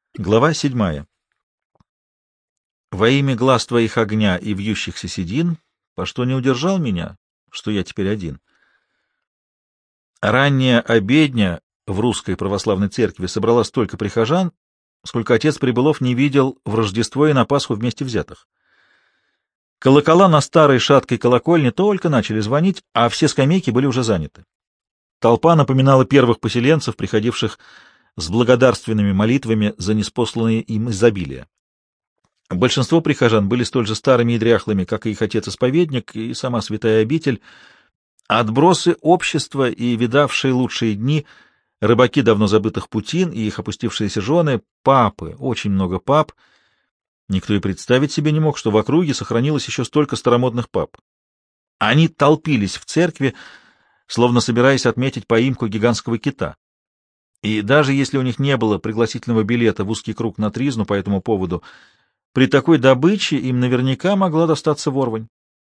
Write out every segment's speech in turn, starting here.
Глава 7. Во имя глаз твоих огня и вьющихся седин, по что не удержал меня, что я теперь один. Ранняя обедня в русской православной церкви собрала столько прихожан, сколько отец Прибылов не видел в Рождество и на Пасху вместе взятых. Колокола на старой шаткой колокольне только начали звонить, а все скамейки были уже заняты. Толпа напоминала первых поселенцев, приходивших с благодарственными молитвами за ниспосланные им изобилие. Большинство прихожан были столь же старыми и дряхлыми, как и их отец-исповедник и сама святая обитель. Отбросы общества и видавшие лучшие дни, рыбаки давно забытых путин и их опустившиеся жены, папы, очень много пап. Никто и представить себе не мог, что в округе сохранилось еще столько старомодных пап. Они толпились в церкви, словно собираясь отметить поимку гигантского кита. И даже если у них не было пригласительного билета в узкий круг на тризну по этому поводу, при такой добыче им наверняка могла достаться ворвань.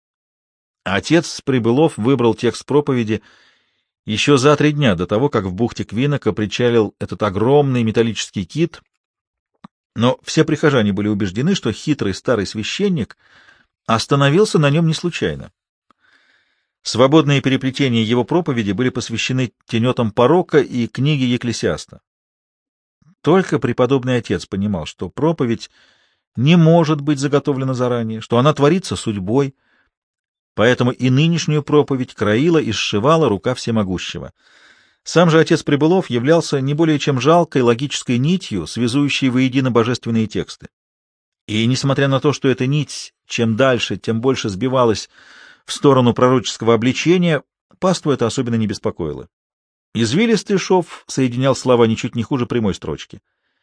Отец Прибылов выбрал текст проповеди еще за 3 дня до того, как в бухте Квинока причалил этот огромный металлический кит, но все прихожане были убеждены, что хитрый старый священник остановился на нем не случайно. Свободные переплетения его проповеди были посвящены тенетам порока и книге Екклесиаста. Только преподобный отец понимал, что проповедь не может быть заготовлена заранее, что она творится судьбой, поэтому и нынешнюю проповедь краила и сшивала рука всемогущего. Сам же отец Прибылов являлся не более чем жалкой логической нитью, связующей воедино божественные тексты. И несмотря на то, что эта нить чем дальше, тем больше сбивалась в сторону пророческого обличения, паству это особенно не беспокоило. Извилистый шов соединял слова ничуть не хуже прямой строчки.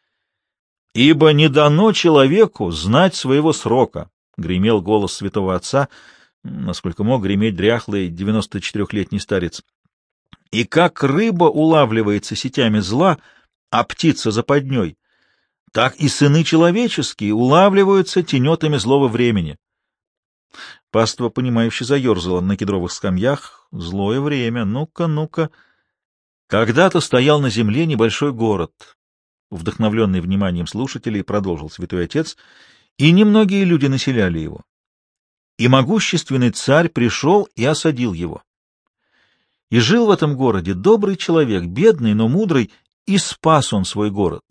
«Ибо не дано человеку знать своего срока», — гремел голос святого отца, насколько мог греметь дряхлый 94-летний старец. «И как рыба улавливается сетями зла, а птица западней, так и сыны человеческие улавливаются тенетами злого времени». Паства, понимающе заерзала на кедровых скамьях. Злое время. Ну-ка, ну-ка. Когда-то стоял на земле небольшой город. Вдохновленный вниманием слушателей, продолжил святой отец, и немногие люди населяли его. И могущественный царь пришел и осадил его. И жил в этом городе добрый человек, бедный, но мудрый, и спас он свой город.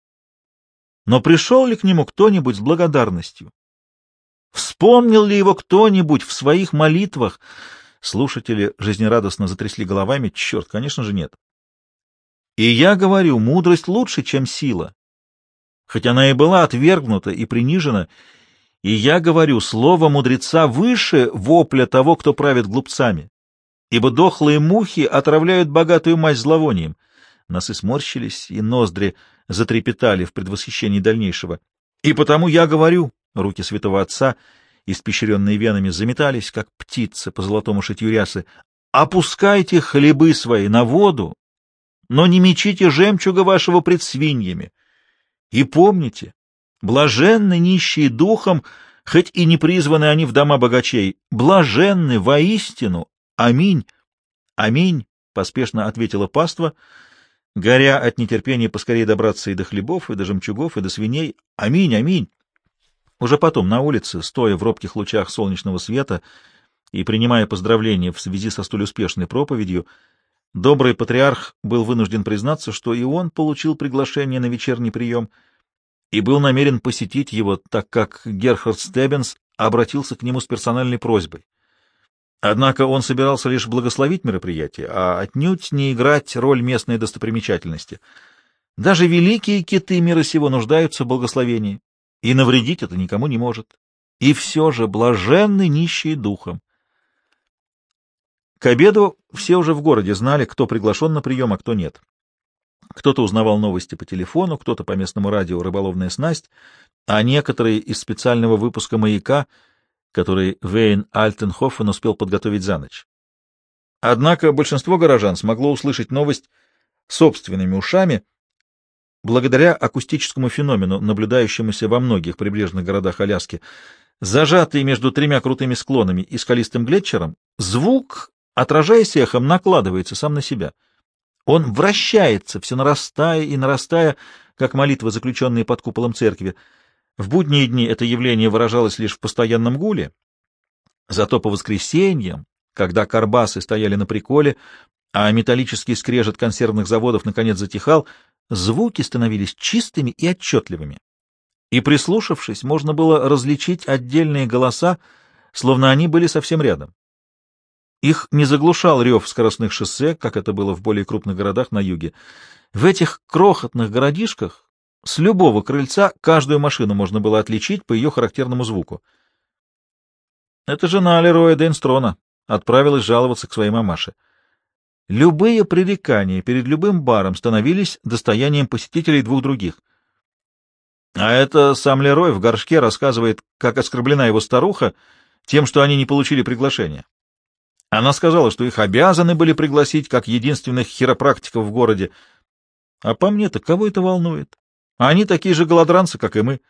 Но пришел ли к нему кто-нибудь с благодарностью? Вспомнил ли его кто-нибудь в своих молитвах? Слушатели жизнерадостно затрясли головами. Черт, конечно же, нет. И я говорю, мудрость лучше, чем сила, хоть она и была отвергнута и принижена. И я говорю, слово мудреца выше вопля того, кто правит глупцами, ибо дохлые мухи отравляют богатую мазь зловонием. Носы сморщились, и ноздри затрепетали в предвосхищении дальнейшего. И потому я говорю, руки святого отца, испещренные венами, заметались, как птицы по золотому шитью рясы. Опускайте хлебы свои на воду, но не мечите жемчуга вашего пред свиньями. И помните, блаженны нищие духом, хоть и не призваны они в дома богачей. Блаженны воистину. Аминь. Аминь, поспешно ответила паства, горя от нетерпения поскорее добраться и до хлебов, и до жемчугов, и до свиней. Аминь, аминь. Уже потом, на улице, стоя в робких лучах солнечного света и принимая поздравления в связи со столь успешной проповедью, добрый патриарх был вынужден признаться, что и он получил приглашение на вечерний прием и был намерен посетить его, так как Герхард Стеббенс обратился к нему с персональной просьбой. Однако он собирался лишь благословить мероприятие, а отнюдь не играть роль местной достопримечательности. Даже великие киты мира сего нуждаются в благословении, и навредить это никому не может. И все же блаженны нищие духом. К обеду все уже в городе знали, кто приглашен на прием, а кто нет. Кто-то узнавал новости по телефону, кто-то по местному радио «Рыболовная снасть», а некоторые из специального выпуска «Маяка», который Вейн Альтенхофен успел подготовить за ночь. Однако большинство горожан смогло услышать новость собственными ушами, благодаря акустическому феномену, наблюдающемуся во многих прибрежных городах Аляски. Зажатый между 3 крутыми склонами и скалистым глетчером, звук, отражаясь эхом, накладывается сам на себя. Он вращается, все нарастая и нарастая, как молитвы, заключенные под куполом церкви. В будние дни это явление выражалось лишь в постоянном гуле, зато по воскресеньям, когда карбасы стояли на приколе, а металлический скрежет консервных заводов наконец затихал, звуки становились чистыми и отчетливыми. И, прислушавшись, можно было различить отдельные голоса, словно они были совсем рядом. Их не заглушал рев скоростных шоссе, как это было в более крупных городах на юге. В этих крохотных городишках с любого крыльца каждую машину можно было отличить по ее характерному звуку. Это жена Лероя Дейнстрона отправилась жаловаться к своей мамаше. Любые пререкания перед любым баром становились достоянием посетителей двух других. А это сам Лерой в горшке рассказывает, как оскорблена его старуха тем, что они не получили приглашения. Она сказала, что их обязаны были пригласить как единственных хиропрактиков в городе. А по мне-то кого это волнует? Они такие же голодранцы, как и мы.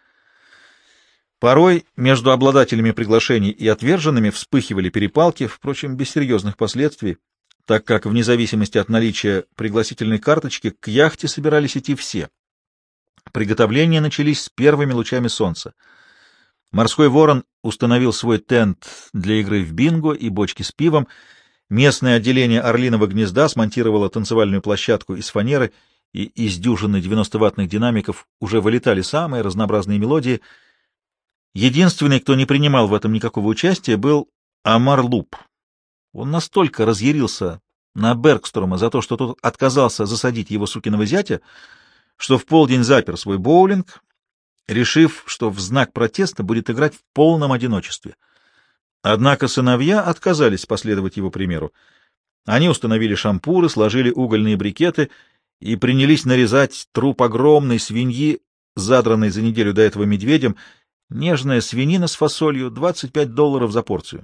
Порой между обладателями приглашений и отверженными вспыхивали перепалки, впрочем, без серьезных последствий, так как вне зависимости от наличия пригласительной карточки к яхте собирались идти все. Приготовления начались с первыми лучами солнца. Морской ворон установил свой тент для игры в бинго и бочки с пивом. Местное отделение Орлиного гнезда смонтировало танцевальную площадку из фанеры, и из дюжины 90-ваттных динамиков уже вылетали самые разнообразные мелодии. Единственный, кто не принимал в этом никакого участия, был Амар Луп. Он настолько разъярился на Бергстрома за то, что тот отказался засадить его сукиного зятя, что в полдень запер свой боулинг, решив, что в знак протеста будет играть в полном одиночестве. Однако сыновья отказались последовать его примеру. Они установили шампуры, сложили угольные брикеты и принялись нарезать труп огромной свиньи, задранной за неделю до этого медведем. Нежная свинина с фасолью, $25 за порцию.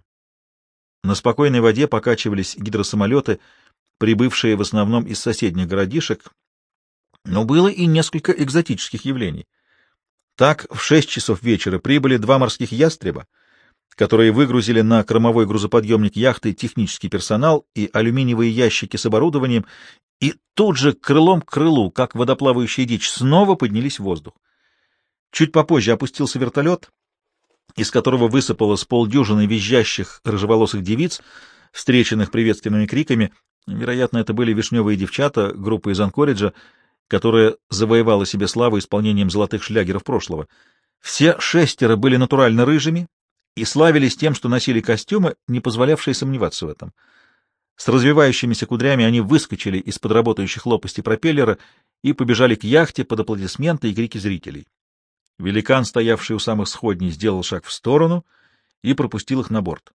На спокойной воде покачивались гидросамолеты, прибывшие в основном из соседних городишек, но было и несколько экзотических явлений. Так, в 6 часов вечера прибыли 2 морских ястреба, которые выгрузили на кормовой грузоподъемник яхты технический персонал и алюминиевые ящики с оборудованием, и тут же крылом к крылу, как водоплавающая дичь, снова поднялись в воздух. Чуть попозже опустился вертолет, из которого высыпало с полдюжины визжащих рыжеволосых девиц, встреченных приветственными криками. Вероятно, это были вишневые девчата, группа из Анкориджа, которая завоевала себе славу исполнением золотых шлягеров прошлого. Все 6 были натурально рыжими и славились тем, что носили костюмы, не позволявшие сомневаться в этом. С развивающимися кудрями они выскочили из-под работающих лопастей пропеллера и побежали к яхте под аплодисменты и крики зрителей. Великан, стоявший у самых сходней, сделал шаг в сторону и пропустил их на борт.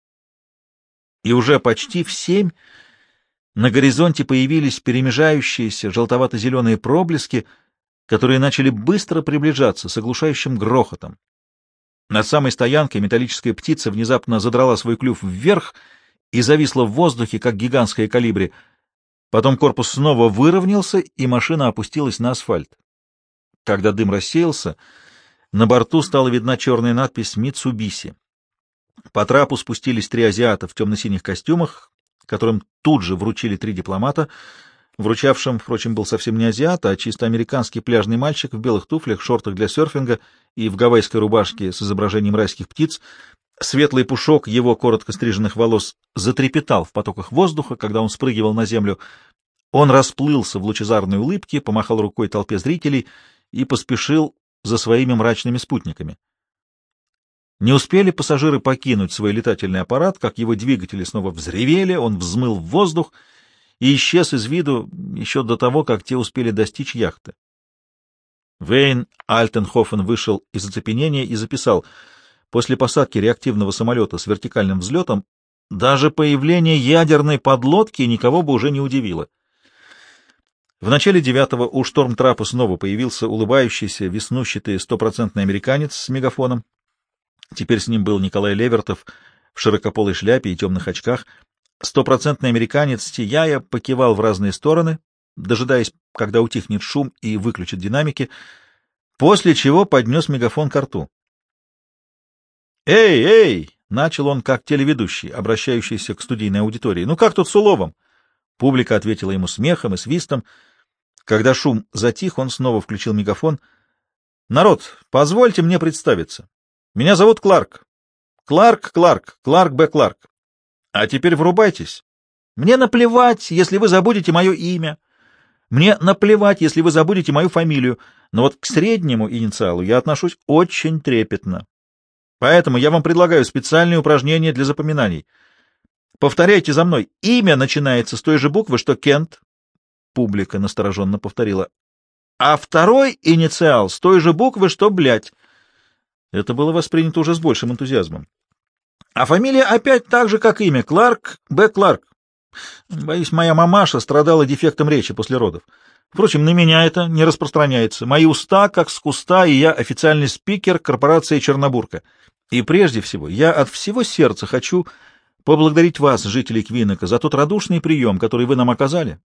И уже почти в 7 на горизонте появились перемежающиеся желтовато-зеленые проблески, которые начали быстро приближаться с оглушающим грохотом. Над самой стоянкой металлическая птица внезапно задрала свой клюв вверх и зависла в воздухе, как гигантская колибри. Потом корпус снова выровнялся, и машина опустилась на асфальт. Когда дым рассеялся, на борту стала видна черная надпись «Митсубиси». По трапу спустились 3 азиата в темно-синих костюмах, которым тут же вручили 3 дипломата. Вручавшим, впрочем, был совсем не азиат, а чисто американский пляжный мальчик в белых туфлях, шортах для серфинга и в гавайской рубашке с изображением райских птиц. Светлый пушок его коротко стриженных волос затрепетал в потоках воздуха, когда он спрыгивал на землю. Он расплылся в лучезарной улыбке, помахал рукой толпе зрителей и поспешил за своими мрачными спутниками. Не успели пассажиры покинуть свой летательный аппарат, как его двигатели снова взревели, он взмыл в воздух и исчез из виду еще до того, как те успели достичь яхты. Вейн Альтенхофен вышел из оцепенения и записал: после посадки реактивного самолета с вертикальным взлетом даже появление ядерной подлодки никого бы уже не удивило. В начале 9-го у штормтрапа снова появился улыбающийся, веснущатый 100% американец с мегафоном. Теперь с ним был Николай Левертов в широкополой шляпе и темных очках. 100% американец, сияя, покивал в разные стороны, дожидаясь, когда утихнет шум и выключат динамики, после чего поднес мегафон к рту. «Эй, эй!» — начал он как телеведущий, обращающийся к студийной аудитории. «Ну как тут с уловом? Публика ответила ему смехом и свистом. Когда шум затих, он снова включил мегафон. «Народ, позвольте мне представиться. Меня зовут Кларк. Кларк Б. Кларк. А теперь врубайтесь. Мне наплевать, если вы забудете мое имя. Мне наплевать, если вы забудете мою фамилию. Но вот к среднему инициалу я отношусь очень трепетно. Поэтому я вам предлагаю специальные упражнения для запоминаний. Повторяйте за мной. Имя начинается с той же буквы, что Кент». Публика настороженно повторила. «А второй инициал с той же буквы, что блядь». Это было воспринято уже с большим энтузиазмом. «А фамилия опять так же, как имя. Кларк Б. Кларк. Боюсь, моя мамаша страдала дефектом речи после родов. Впрочем, на меня это не распространяется. Мои уста как с куста, и я официальный спикер корпорации Чернобурка. И прежде всего, я от всего сердца хочу поблагодарить вас, жители Квинека, за тот радушный прием, который вы нам оказали.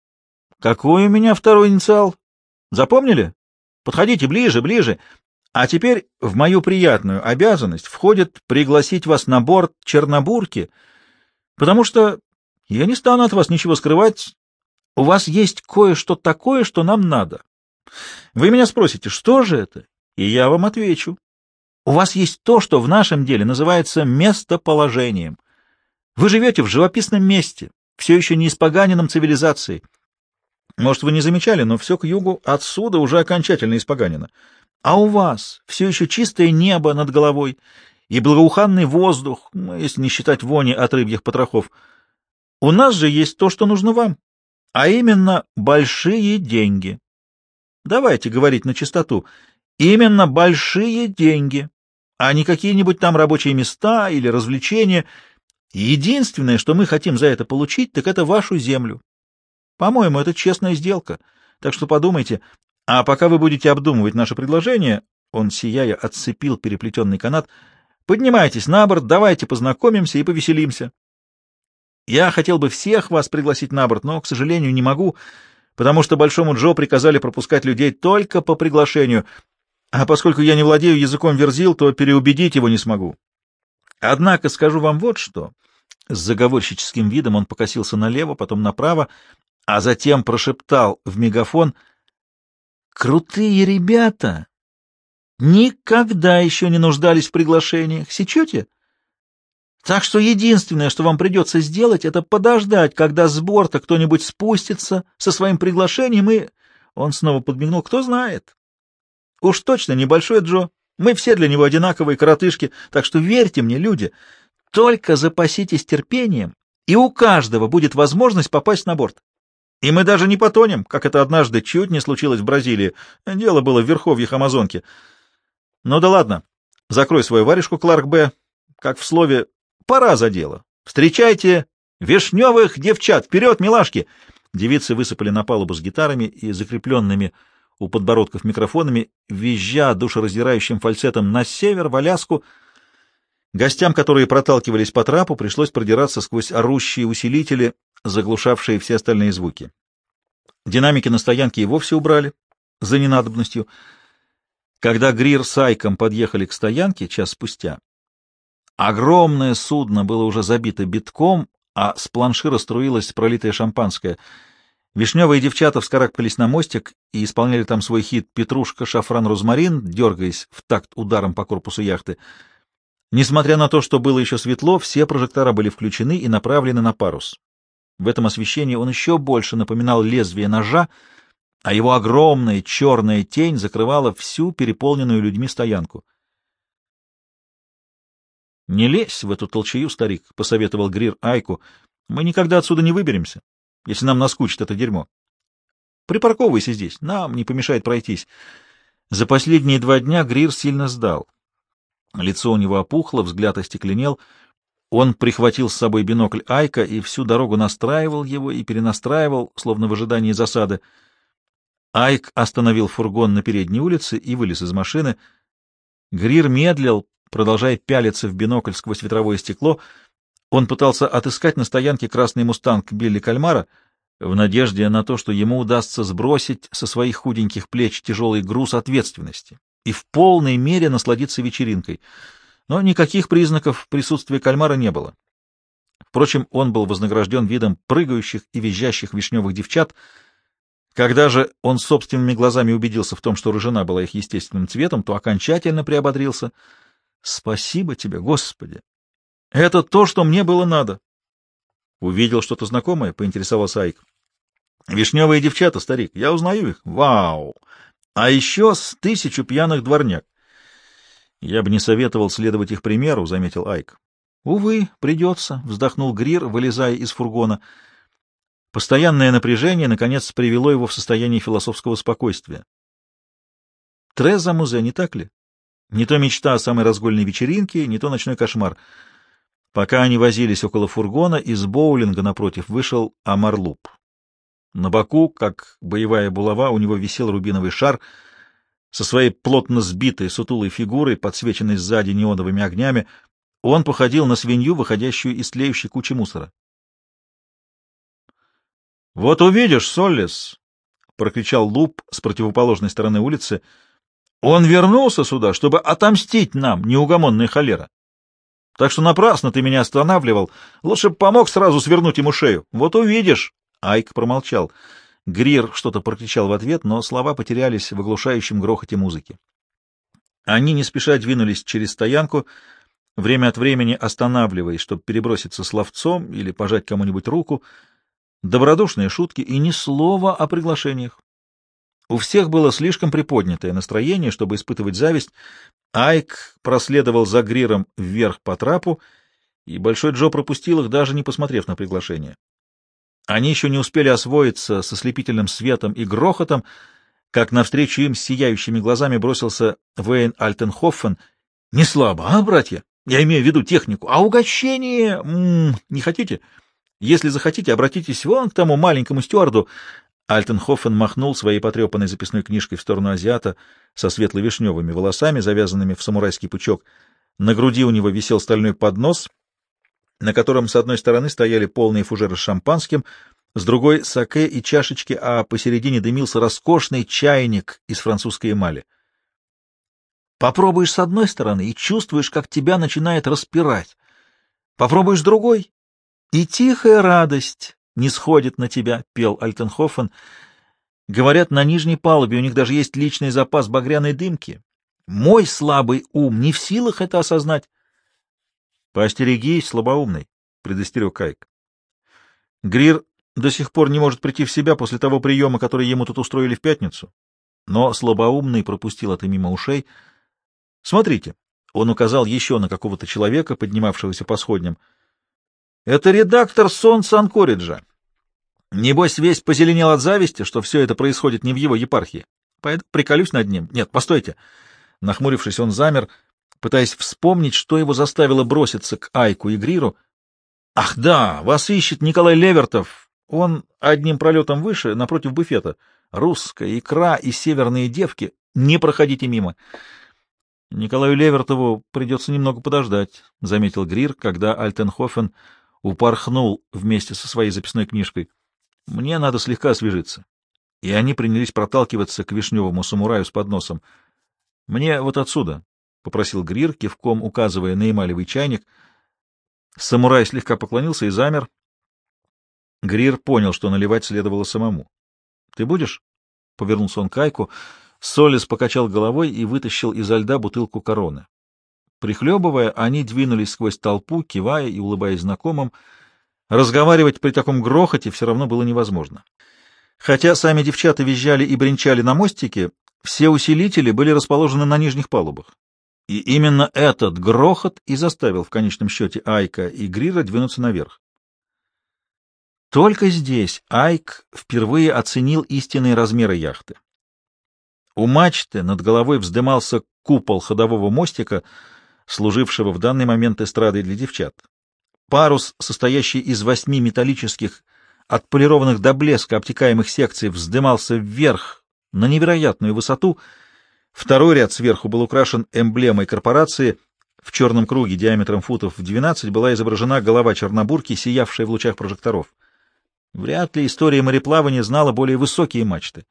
Какой у меня второй инициал? Запомнили? Подходите ближе, ближе. А теперь в мою приятную обязанность входит пригласить вас на борт Чернобурки, потому что я не стану от вас ничего скрывать. У вас есть кое-что такое, что нам надо. Вы меня спросите, что же это? И я вам отвечу. У вас есть то, что в нашем деле называется местоположением. Вы живете в живописном месте, все еще не испоганенном цивилизацией. Может, вы не замечали, но все к югу отсюда уже окончательно испоганено. А у вас все еще чистое небо над головой и благоуханный воздух, если не считать вони от рыбьих потрохов. У нас же есть то, что нужно вам, а именно большие деньги. Давайте говорить на чистоту. Именно большие деньги, а не какие-нибудь там рабочие места или развлечения. Единственное, что мы хотим за это получить, так это вашу землю. По-моему, это честная сделка, так что подумайте. А пока вы будете обдумывать наше предложение, он, сияя, отцепил переплетенный канат, поднимайтесь на борт, давайте познакомимся и повеселимся. Я хотел бы всех вас пригласить на борт, но, к сожалению, не могу, потому что Большому Джо приказали пропускать людей только по приглашению, а поскольку я не владею языком верзил, то переубедить его не смогу. Однако скажу вам вот что. С заговорщическим видом он покосился налево, потом направо, а затем прошептал в мегафон: «Крутые ребята никогда еще не нуждались в приглашениях, сечете? Так что единственное, что вам придется сделать, это подождать, когда с борта кто-нибудь спустится со своим приглашением, и...» Он снова подмигнул. «Кто знает? Уж точно небольшой Джо. Мы все для него одинаковые коротышки, так что верьте мне, люди, только запаситесь терпением, и у каждого будет возможность попасть на борт. И мы даже не потонем, как это однажды чуть не случилось в Бразилии. Дело было в верховьях Амазонки. Ну да ладно, закрой свою варежку, Кларк Б. Как в слове «пора за дело». Встречайте вишневых девчат! Вперед, милашки!» Девицы высыпали на палубу с гитарами и закрепленными у подбородков микрофонами, визжа душераздирающим фальцетом на север, в Аляску. Гостям, которые проталкивались по трапу, пришлось продираться сквозь орущие усилители, заглушавшие все остальные звуки. Динамики на стоянке и вовсе убрали за ненадобностью. Когда Грир с Айком подъехали к стоянке час спустя, огромное судно было уже забито битком, а с планшира струилось пролитое шампанское. Вишневые девчата вскарабкались на мостик и исполняли там свой хит «Петрушка, шафран, розмарин», дергаясь в такт ударом по корпусу яхты. Несмотря на то, что было еще светло, все прожектора были включены и направлены на парус. В этом освещении он еще больше напоминал лезвие ножа, а его огромная черная тень закрывала всю переполненную людьми стоянку. «Не лезь в эту толчею, старик», — посоветовал Грир Айку. «Мы никогда отсюда не выберемся, если нам наскучит это дерьмо. Припарковывайся здесь, нам не помешает пройтись». За последние 2 дня Грир сильно сдал. Лицо у него опухло, взгляд остекленел. Он прихватил с собой бинокль Айка и всю дорогу настраивал его и перенастраивал, словно в ожидании засады. Айк остановил фургон на передней улице и вылез из машины. Грир медлил, продолжая пялиться в бинокль сквозь ветровое стекло. Он пытался отыскать на стоянке красный мустанг Билли Кальмара в надежде на то, что ему удастся сбросить со своих худеньких плеч тяжелый груз ответственности и в полной мере насладиться вечеринкой. Но никаких признаков присутствия Кальмара не было. Впрочем, он был вознагражден видом прыгающих и визжащих вишневых девчат. Когда же он собственными глазами убедился в том, что рыжина была их естественным цветом, то окончательно приободрился. «Спасибо тебе, Господи! Это то, что мне было надо!» «Увидел что-то знакомое?» — поинтересовался Айк. «Вишневые девчата, старик, я узнаю их. Вау! А еще с 1000 пьяных дворняк». «Я бы не советовал следовать их примеру», — заметил Айк. «Увы, придется», — вздохнул Грир, вылезая из фургона. Постоянное напряжение, наконец, привело его в состояние философского спокойствия. Треза музе, не так ли? Не то мечта о самой разгульной вечеринке, не то ночной кошмар. Пока они возились около фургона, из боулинга напротив вышел Амарлуп. На боку, как боевая булава, у него висел рубиновый шар. Со своей плотно сбитой сутулой фигурой, подсвеченной сзади неоновыми огнями, он походил на свинью, выходящую из тлеющей кучи мусора. — Вот увидишь, Соллес! — прокричал Луп с противоположной стороны улицы. — Он вернулся сюда, чтобы отомстить нам, неугомонная холера. Так что напрасно ты меня останавливал. Лучше бы помог сразу свернуть ему шею. Вот увидишь. Айк промолчал. Грир что-то прокричал в ответ, но слова потерялись в оглушающем грохоте музыки. Они не спеша двинулись через стоянку, время от времени останавливаясь, чтобы переброситься словцом или пожать кому-нибудь руку. Добродушные шутки и ни слова о приглашениях. У всех было слишком приподнятое настроение, чтобы испытывать зависть. Айк проследовал за Гриром вверх по трапу, и Большой Джо пропустил их, даже не посмотрев на приглашение. Они еще не успели освоиться со слепительным светом и грохотом, как навстречу им с сияющими глазами бросился Вейн Альтенхофен. — Не слабо, а, братья? Я имею в виду технику. А угощение? Не хотите? Если захотите, обратитесь вон к тому маленькому стюарду. Альтенхофен махнул своей потрепанной записной книжкой в сторону азиата со светло-вишневыми волосами, завязанными в самурайский пучок. На груди у него висел стальной поднос, на котором с одной стороны стояли полные фужеры с шампанским, с другой — саке и чашечки, а посередине дымился роскошный чайник из французской эмали. Попробуешь с одной стороны и чувствуешь, как тебя начинает распирать. Попробуешь с другой, и тихая радость не сходит на тебя, — пел Альтенхофен. Говорят, на нижней палубе у них даже есть личный запас багряной дымки. Мой слабый ум не в силах это осознать. — Поостерегись, слабоумный, — предостерег Кайк. Грир до сих пор не может прийти в себя после того приема, который ему тут устроили в пятницу. Но слабоумный пропустил это мимо ушей. — Смотрите, — он указал еще на какого-то человека, поднимавшегося по сходням. — Это редактор «Солнца Анкориджа». Небось, весь позеленел от зависти, что все это происходит не в его епархии. Пойду приколюсь над ним. Нет, постойте. Нахмурившись, он замер, пытаясь вспомнить, что его заставило броситься к Айку и Гриру. Ах да, вас ищет Николай Левертов. Он одним пролетом выше, напротив буфета. Русская икра и северные девки. Не проходите мимо. Николаю Левертову придется немного подождать, — заметил Грир, когда Альтенхофен упорхнул вместе со своей записной книжкой. Мне надо слегка освежиться. И они принялись проталкиваться к вишневому самураю с подносом. — Мне вот отсюда, — попросил Грир, кивком указывая на эмалевый чайник. Самурай слегка поклонился и замер. Грир понял, что наливать следовало самому. — Ты будешь? — повернулся он к Айку. Солис покачал головой и вытащил изо льда бутылку короны. Прихлебывая, они двинулись сквозь толпу, кивая и улыбаясь знакомым. Разговаривать при таком грохоте все равно было невозможно. Хотя сами девчата визжали и бренчали на мостике, все усилители были расположены на нижних палубах. И именно этот грохот и заставил в конечном счете Айка и Грира двинуться наверх. Только здесь Айк впервые оценил истинные размеры яхты. У мачты над головой вздымался купол ходового мостика, служившего в данный момент эстрадой для девчат. Парус, состоящий из 8 металлических, отполированных до блеска обтекаемых секций, вздымался вверх на невероятную высоту. Второй ряд сверху был украшен эмблемой корпорации. В черном круге диаметром футов в 12 была изображена голова чернобурки, сиявшая в лучах прожекторов. Вряд ли история мореплавания знала более высокие мачты.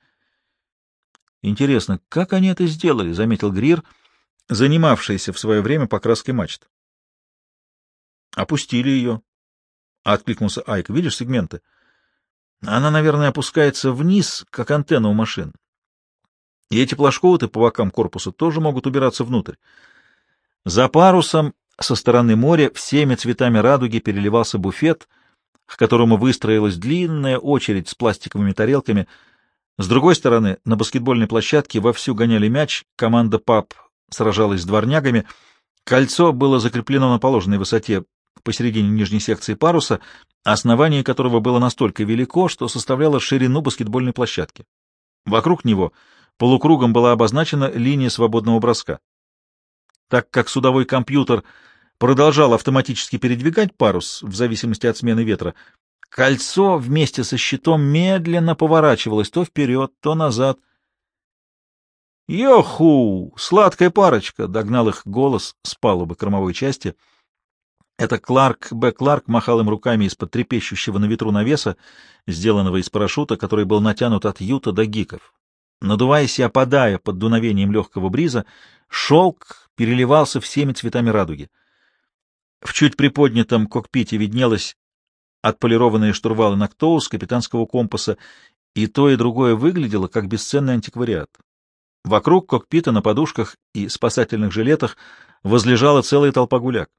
«Интересно, как они это сделали?» — заметил Грир, занимавшийся в свое время покраской мачт. «Опустили ее. откликнулся Айк. Видишь сегменты? Она, наверное, опускается вниз, как антенна у машин. И эти плашковоты по бокам корпуса тоже могут убираться внутрь. За парусом со стороны моря всеми цветами радуги переливался буфет, к которому выстроилась длинная очередь с пластиковыми тарелками. С другой стороны, на баскетбольной площадке вовсю гоняли мяч, команда ПАП сражалась с дворнягами. Кольцо было закреплено на положенной высоте посередине нижней секции паруса, основание которого было настолько велико, что составляло ширину баскетбольной площадки. Вокруг него полукругом была обозначена линия свободного броска. Так как судовой компьютер продолжал автоматически передвигать парус в зависимости от смены ветра, кольцо вместе со щитом медленно поворачивалось то вперед, то назад. «Йоху! Сладкая парочка!» — догнал их голос с палубы кормовой части. Это Кларк Б. Кларк махал им руками из-под трепещущего на ветру навеса, сделанного из парашюта, который был натянут от юта до гиков. Надуваясь и опадая под дуновением легкого бриза, шелк переливался всеми цветами радуги. В чуть приподнятом кокпите виднелось отполированные штурвалы Нактоус капитанского компаса, и то, и другое выглядело как бесценный антиквариат. Вокруг кокпита на подушках и спасательных жилетах возлежала целая толпа гуляк.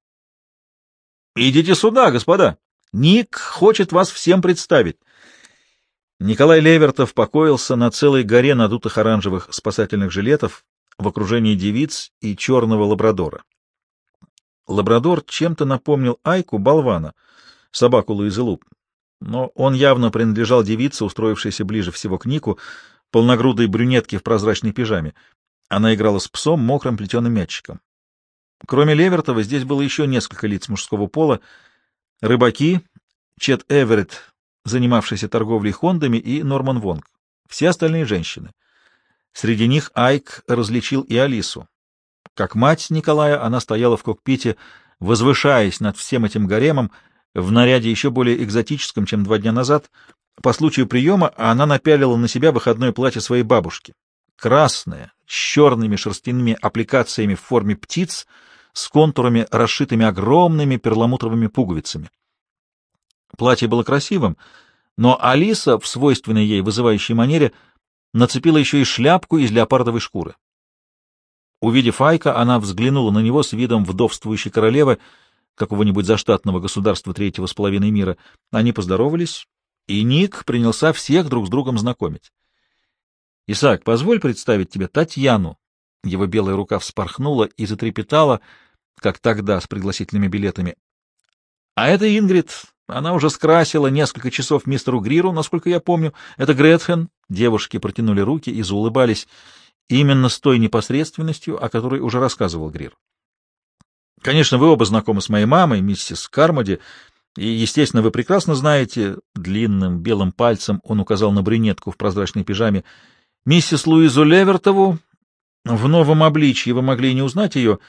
«Идите сюда, господа! Ник хочет вас всем представить!» Николай Левертов покоился на целой горе надутых оранжевых спасательных жилетов в окружении девиц и черного лабрадора. Лабрадор чем-то напомнил Айку болвана, собаку Луизы Луп, но он явно принадлежал девице, устроившейся ближе всего к Нику, полногрудой брюнетке в прозрачной пижаме. Она играла с псом, мокрым плетеным мячиком. Кроме Левертова, здесь было еще несколько лиц мужского пола: рыбаки, Чет Эверетт, занимавшийся торговлей хондами, и Норман Вонг. Все остальные — женщины. Среди них Айк различил и Алису. Как мать Николая, она стояла в кокпите, возвышаясь над всем этим гаремом, в наряде еще более экзотическом, чем 2 дня назад. По случаю приема она напялила на себя выходное платье своей бабушки. Красное, с черными шерстяными аппликациями в форме птиц, с контурами, расшитыми огромными перламутровыми пуговицами. Платье было красивым, но Алиса, в свойственной ей вызывающей манере, нацепила еще и шляпку из леопардовой шкуры. Увидев Айка, она взглянула на него с видом вдовствующей королевы какого-нибудь заштатного государства третьего с половиной мира. Они поздоровались, и Ник принялся всех друг с другом знакомить. «Исаак, позволь представить тебе Татьяну». Его белая рука вспорхнула и затрепетала, как тогда с пригласительными билетами. «А это Ингрид. Она уже скрасила несколько часов мистеру Гриру, насколько я помню. Это Гретхен». Девушки протянули руки и заулыбались именно с той непосредственностью, о которой уже рассказывал Грир. «Конечно, вы оба знакомы с моей мамой, миссис Кармоди, и, естественно, вы прекрасно знаете...» Длинным белым пальцем он указал на брюнетку в прозрачной пижаме. «Миссис Луизу Левертову. В новом обличье вы могли и не узнать ее».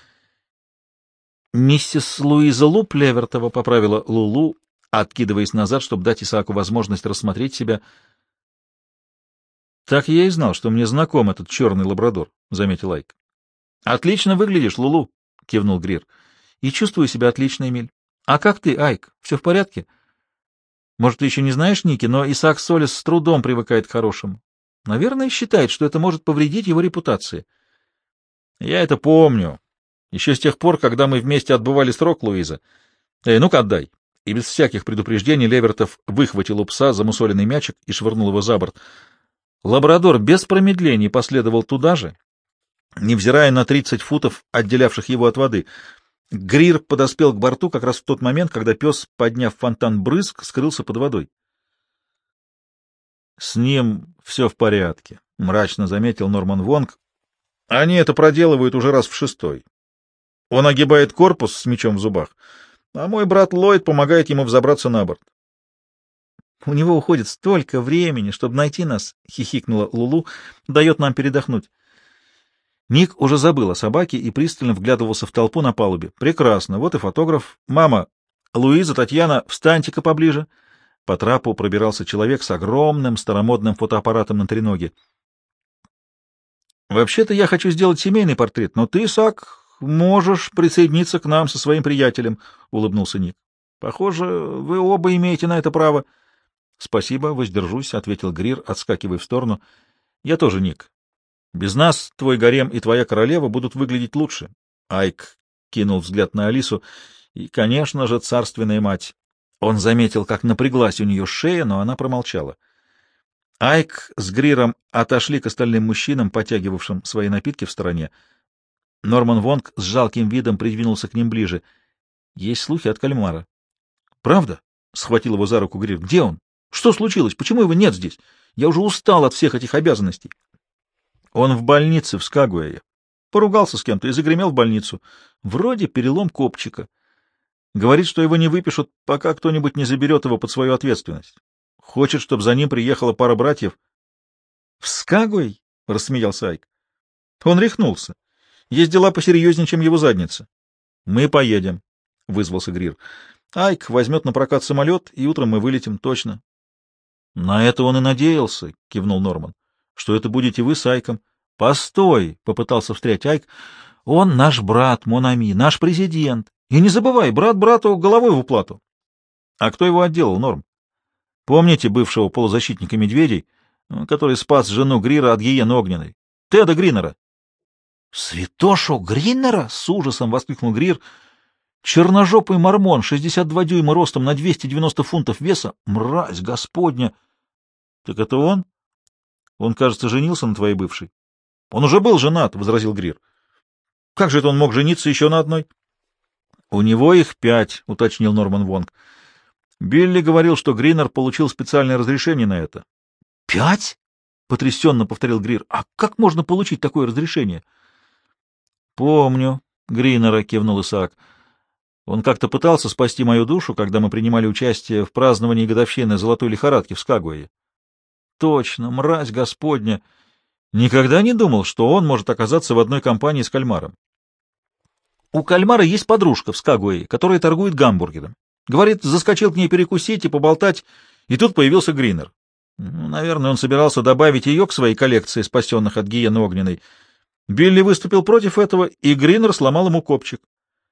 «Миссис Луиза Луп Левертова», — поправила Лулу, откидываясь назад, чтобы дать Исааку возможность рассмотреть себя. «Так я и знал, что мне знаком этот черный лабрадор», — заметил Айк. «Отлично выглядишь, Лулу», — кивнул Грир. «И чувствую себя отлично, Эмиль. А как ты, Айк? Все в порядке? Может, ты еще не знаешь Ники, но Исаак Солис с трудом привыкает к хорошему. Наверное, считает, что это может повредить его репутации». «Я это помню. Еще с тех пор, когда мы вместе отбывали срок, Луиза. Ну-ка отдай». И без всяких предупреждений Левертов выхватил у пса замусоленный мячик и швырнул его за борт. Лабрадор без промедлений последовал туда же, невзирая на 30 футов, отделявших его от воды. Грир подоспел к борту как раз в тот момент, когда пес, подняв фонтан брызг, скрылся под водой. «С ним все в порядке», — мрачно заметил Норман Вонг. «Они это проделывают уже раз в 6-й. Он огибает корпус с мечом в зубах, а мой брат Ллойд помогает ему взобраться на борт». «У него уходит столько времени, чтобы найти нас», — хихикнула Лулу, — «дает нам передохнуть». Ник уже забыл о собаке и пристально вглядывался в толпу на палубе. «Прекрасно, вот и фотограф. Мама, Луиза, Татьяна, встаньте-ка поближе». По трапу пробирался человек с огромным старомодным фотоаппаратом на треноге. «Вообще-то я хочу сделать семейный портрет, но ты, Сак, можешь присоединиться к нам со своим приятелем», — улыбнулся Ник. Похоже, вы оба имеете на это право. — Спасибо, воздержусь, — ответил Грир, отскакивая в сторону. — Я тоже, Ник. Без нас твой гарем и твоя королева будут выглядеть лучше. Айк кинул взгляд на Алису. И, конечно же, царственная мать. Он заметил, как напряглась у нее шея, но она промолчала. Айк с Гриром отошли к остальным мужчинам, потягивавшим свои напитки в стороне. Норман Вонг с жалким видом придвинулся к ним ближе. Есть слухи от кальмара. — Правда? — схватил его за руку Грир. — Где он? Что случилось? Почему его нет здесь? Я уже устал от всех этих обязанностей. — Он в больнице в Скагуэе. Поругался с кем-то и загремел в больницу. Вроде перелом копчика. Говорит, что его не выпишут, пока кто-нибудь не заберет его под свою ответственность. Хочет, чтобы за ним приехала пара братьев. — В Скагуэй? — рассмеялся Айк. — Он рехнулся. Есть дела посерьезнее, чем его задница. — Мы поедем, — вызвался Грир. — Айк возьмет на прокат самолет, и утром мы вылетим, точно. — На это он и надеялся, — кивнул Норман, — что это будете вы с Айком. — Постой, — попытался встрять Айк. — Он наш брат, Монами, наш президент. И не забывай, брат брату головой в уплату. — А кто его отделал, Норм? Помните бывшего полузащитника медведей, который спас жену Грира от гиены огненной? Теда Гриннера. — Святошу Гриннера? — с ужасом воскликнул Грир. — Черножопый мормон, 62 дюйма ростом на 290 фунтов веса. Мразь господня! — Так это он? Он, кажется, женился на твоей бывшей. — Он уже был женат, — возразил Грир. — Как же это он мог жениться еще на одной? — У него их 5, — уточнил Норман Вонг. Билли говорил, что Гриннер получил специальное разрешение на это. — 5? — потрясенно повторил Грир. — А как можно получить такое разрешение? — Помню, — Гриннера кивнул Исаак. Он как-то пытался спасти мою душу, когда мы принимали участие в праздновании годовщины золотой лихорадки в Скагуэе. Точно, мразь господня! Никогда не думал, что он может оказаться в одной компании с кальмаром. У кальмара есть подружка в Скагуэе, которая торгует гамбургером. Говорит, заскочил к ней перекусить и поболтать, и тут появился Гриннер. Наверное, он собирался добавить ее к своей коллекции спасенных от гиены огненной. Билли выступил против этого, и Гриннер сломал ему копчик.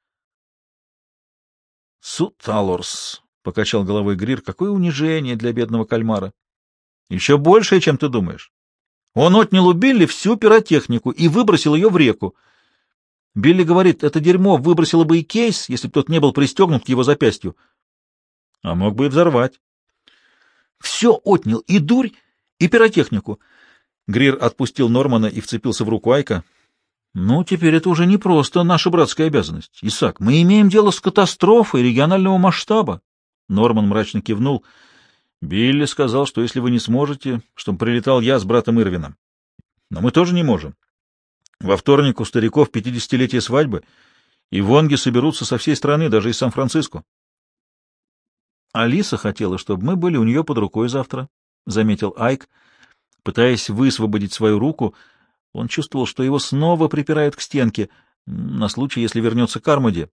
— Суталорс, — покачал головой Грир, — какое унижение для бедного кальмара. — Еще большее, чем ты думаешь. Он отнял у Билли всю пиротехнику и выбросил ее в реку. Билли говорит, это дерьмо выбросило бы и кейс, если бы тот не был пристегнут к его запястью. А мог бы и взорвать. Все отнял, и дурь, и пиротехнику. Грир отпустил Нормана и вцепился в руку Айка. Ну, теперь это уже не просто наша братская обязанность. Исаак, мы имеем дело с катастрофой регионального масштаба. Норман мрачно кивнул. Билли сказал, что если вы не сможете, чтобы прилетал я с братом Ирвином. Но мы тоже не можем. Во вторник у стариков 50-летие свадьбы, и вонги соберутся со всей страны, даже из Сан-Франциско. Алиса хотела, чтобы мы были у нее под рукой завтра, — заметил Айк, пытаясь высвободить свою руку. Он чувствовал, что его снова припирают к стенке, на случай, если вернется Кармоди.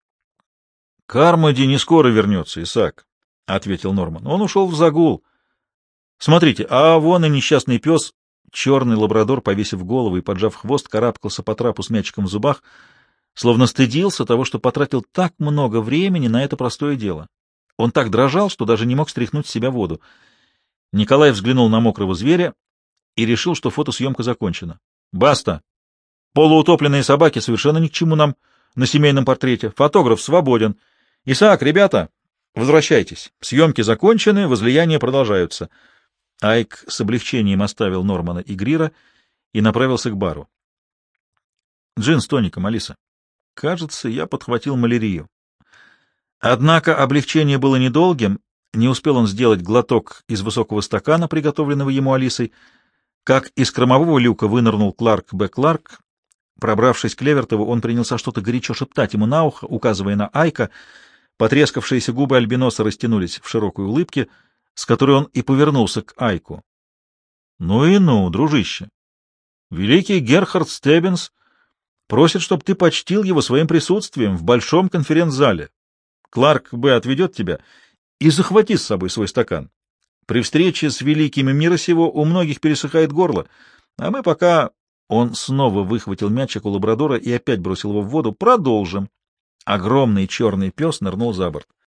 — Кармоди не скоро вернется, Исаак, — ответил Норман. — Он ушел в загул. Смотрите, а вон и несчастный пес, черный лабрадор, повесив голову и поджав хвост, карабкался по трапу с мячиком в зубах, словно стыдился того, что потратил так много времени на это простое дело. Он так дрожал, что даже не мог стряхнуть с себя воду. Николай взглянул на мокрого зверя и решил, что фотосъемка закончена. «Баста! Полуутопленные собаки совершенно ни к чему нам на семейном портрете. Фотограф свободен. Исаак, ребята, возвращайтесь. Съемки закончены, возлияния продолжаются». Айк с облегчением оставил Нормана и Грира и направился к бару. «Джин с тоником, Алиса. Кажется, я подхватил малярию». Однако облегчение было недолгим, не успел он сделать глоток из высокого стакана, приготовленного ему Алисой, как из кормового люка вынырнул Кларк Б. Кларк. Пробравшись к Левертову, он принялся что-то горячо шептать ему на ухо, указывая на Айка. Потрескавшиеся губы альбиноса растянулись в широкой улыбке, с которой он и повернулся к Айку. — Ну и ну, дружище! Великий Герхард Стеббинс просит, чтобы ты почтил его своим присутствием в большом конференц-зале. Кларк Б. отведет тебя и захвати с собой свой стакан. При встрече с великими мира сего у многих пересыхает горло, а мы пока... Он снова выхватил мячик у лабрадора и опять бросил его в воду. Продолжим. Огромный черный пес нырнул за борт.